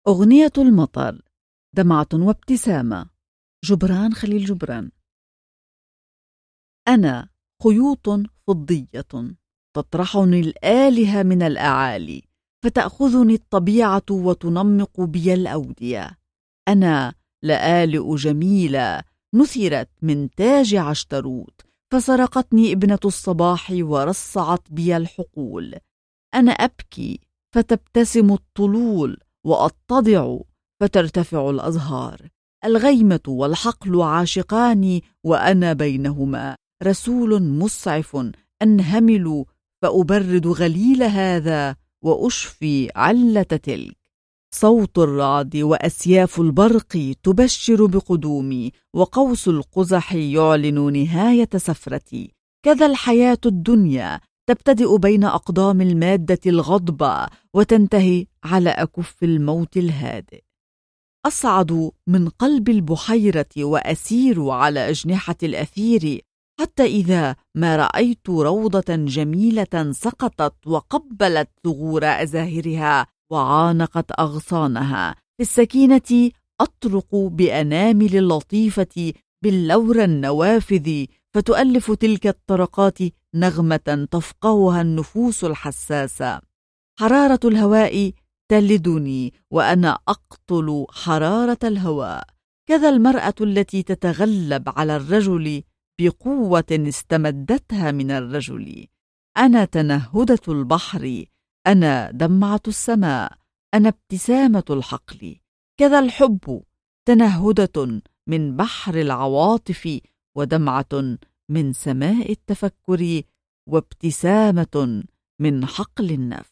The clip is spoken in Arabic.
أغنية المطر، دمعة وابتسامة. جبران خليل جبران. أنا خيوط فضية تطرحني الآلهة من الأعالي، فتأخذني الطبيعة وتنمق بي الأودية. أنا لآلئ جميلة نثرت من تاج عشتروت، فسرقتني ابنة الصباح ورصعت بي الحقول. أنا أبكي فتبتسم الطلول، وأتضع فترتفع الأزهار. الغيمة والحقل عاشقان، وأنا بينهما رسول مسعف أنهمل، فأبرد غليل هذا وأشفي علة تلك. صوت الرعد وأسياف البرق تبشر بقدومي، وقوس القزح يعلن نهاية سفرتي. كذا الحياة الدنيا تبتدئ بين أقدام المادة الغضبة، وتنتهي على أكف الموت الهادئ. أصعد من قلب البحيرة وأسير على أجنحة الأثير، حتى إذا ما رأيت روضة جميلة سقطت وقبلت ثغور أزاهرها وعانقت أغصانها. في السكينة أطرق بأنامل اللطيفة باللورى النوافذ، فتؤلف تلك الطرقات نغمة تفقهها النفوس الحساسة. حرارة الهواء تلدني وأنا أقتل حرارة الهواء. كذا المرأة التي تتغلب على الرجل بقوة استمدتها من الرجل. أنا تنهدة البحر، أنا دمعة السماء، أنا ابتسامة الحقل. كذا الحب تنهدة من بحر العواطف، ودمعة من سماء التفكر، وابتسامة من حقل النفس.